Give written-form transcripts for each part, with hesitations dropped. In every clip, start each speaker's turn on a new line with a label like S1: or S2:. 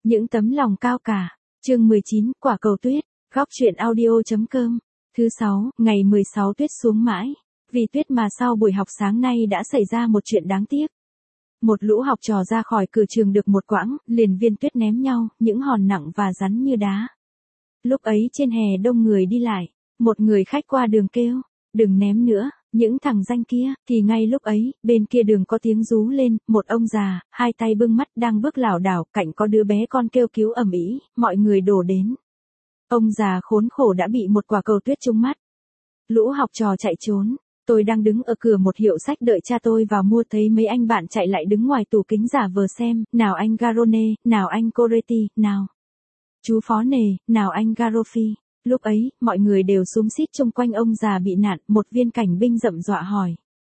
S1: Những tấm lòng cao cả. Chương 19, quả cầu tuyết. Góc truyện audio.com. Thứ 6, ngày 16 tuyết xuống mãi. Vì tuyết mà sau buổi học sáng nay đã xảy ra một chuyện đáng tiếc. Một lũ học trò ra khỏi cửa trường được một quãng, liền viên tuyết ném nhau, những hòn nặng và rắn như đá. Lúc ấy trên hè đông người đi lại, một người khách qua đường kêu, đừng ném nữa, những thằng danh kia, thì ngay lúc ấy, bên kia đường có tiếng rú lên, một ông già, hai tay bưng mắt đang bước lảo đảo, cạnh có đứa bé con kêu cứu ầm ĩ, mọi người đổ đến. Ông già khốn khổ đã bị một quả cầu tuyết trúng mắt. Lũ học trò chạy trốn. Tôi đang đứng ở cửa một hiệu sách đợi cha tôi vào mua, thấy mấy anh bạn chạy lại đứng ngoài tủ kính giả vờ xem, nào anh Garone, nào anh Coretti, nào chú Phó Nề, nào anh Garofi. Lúc ấy, mọi người đều xúm xít chung quanh ông già bị nạn, một viên cảnh binh rậm dọa hỏi.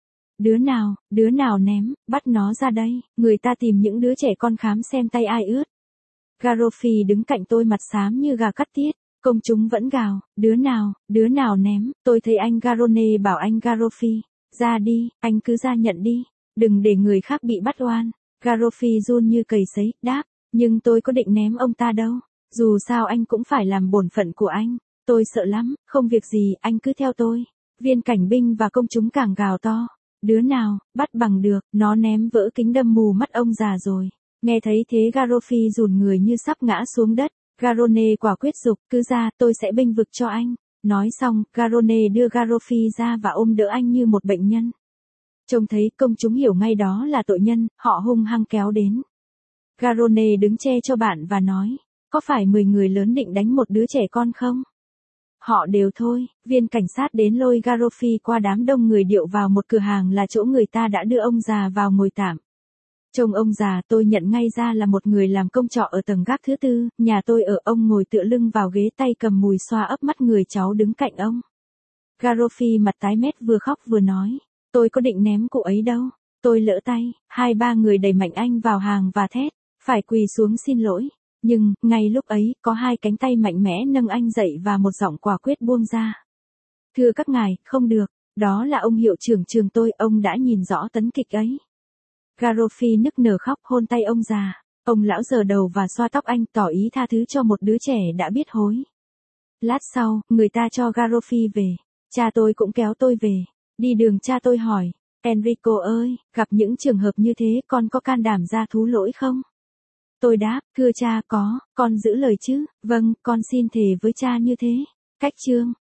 S1: Đứa nào ném, bắt nó ra đây, người ta tìm những đứa trẻ con khám xem tay ai ướt. Garofi đứng cạnh tôi mặt xám như gà cắt tiết. Công chúng vẫn gào, đứa nào ném, tôi thấy anh Garone bảo anh Garofi, ra đi, anh cứ ra nhận đi, đừng để người khác bị bắt oan. Garofi run như cầy sấy, đáp, nhưng tôi có định ném ông ta đâu, dù sao anh cũng phải làm bổn phận của anh, tôi sợ lắm, không việc gì, anh cứ theo tôi. Viên cảnh binh và công chúng càng gào to, đứa nào, bắt bằng được, nó ném vỡ kính đâm mù mắt ông già rồi. Nghe thấy thế Garofi rùn người như sắp ngã xuống đất. Garone quả quyết dục, cứ ra, tôi sẽ bênh vực cho anh. Nói xong, Garone đưa Garofi ra và ôm đỡ anh như một bệnh nhân. Trông thấy công chúng hiểu ngay đó là tội nhân, họ hung hăng kéo đến. Garone đứng che cho bạn và nói, có phải 10 người lớn định đánh một đứa trẻ con không? Họ đều thôi. Viên cảnh sát đến lôi Garofi qua đám đông người điệu vào một cửa hàng là chỗ người ta đã đưa ông già vào ngồi tạm. Trông ông già tôi nhận ngay ra là một người làm công trọ ở tầng gác thứ 4, nhà tôi ở, ông ngồi tựa lưng vào ghế, tay cầm mùi xoa ấp mắt người cháu đứng cạnh ông. Garofi mặt tái mét vừa khóc vừa nói, tôi có định ném cụ ấy đâu, tôi lỡ tay, 2-3 người đẩy mạnh anh vào hàng và thét, phải quỳ xuống xin lỗi. Nhưng, ngay lúc ấy, có 2 cánh tay mạnh mẽ nâng anh dậy và một giọng quả quyết buông ra. Thưa các ngài, không được, đó là ông hiệu trưởng trường tôi, ông đã nhìn rõ tấn kịch ấy. Garofi nức nở khóc hôn tay ông già. Ông lão giở đầu và xoa tóc anh, tỏ ý tha thứ cho một đứa trẻ đã biết hối. Lát sau, người ta cho Garofi về. Cha tôi cũng kéo tôi về. Đi đường cha tôi hỏi, Enrico ơi, gặp những trường hợp như thế con có can đảm ra thú lỗi không? Tôi đáp, thưa cha có, con giữ lời chứ, vâng, con xin thề với cha như thế. Cách chương.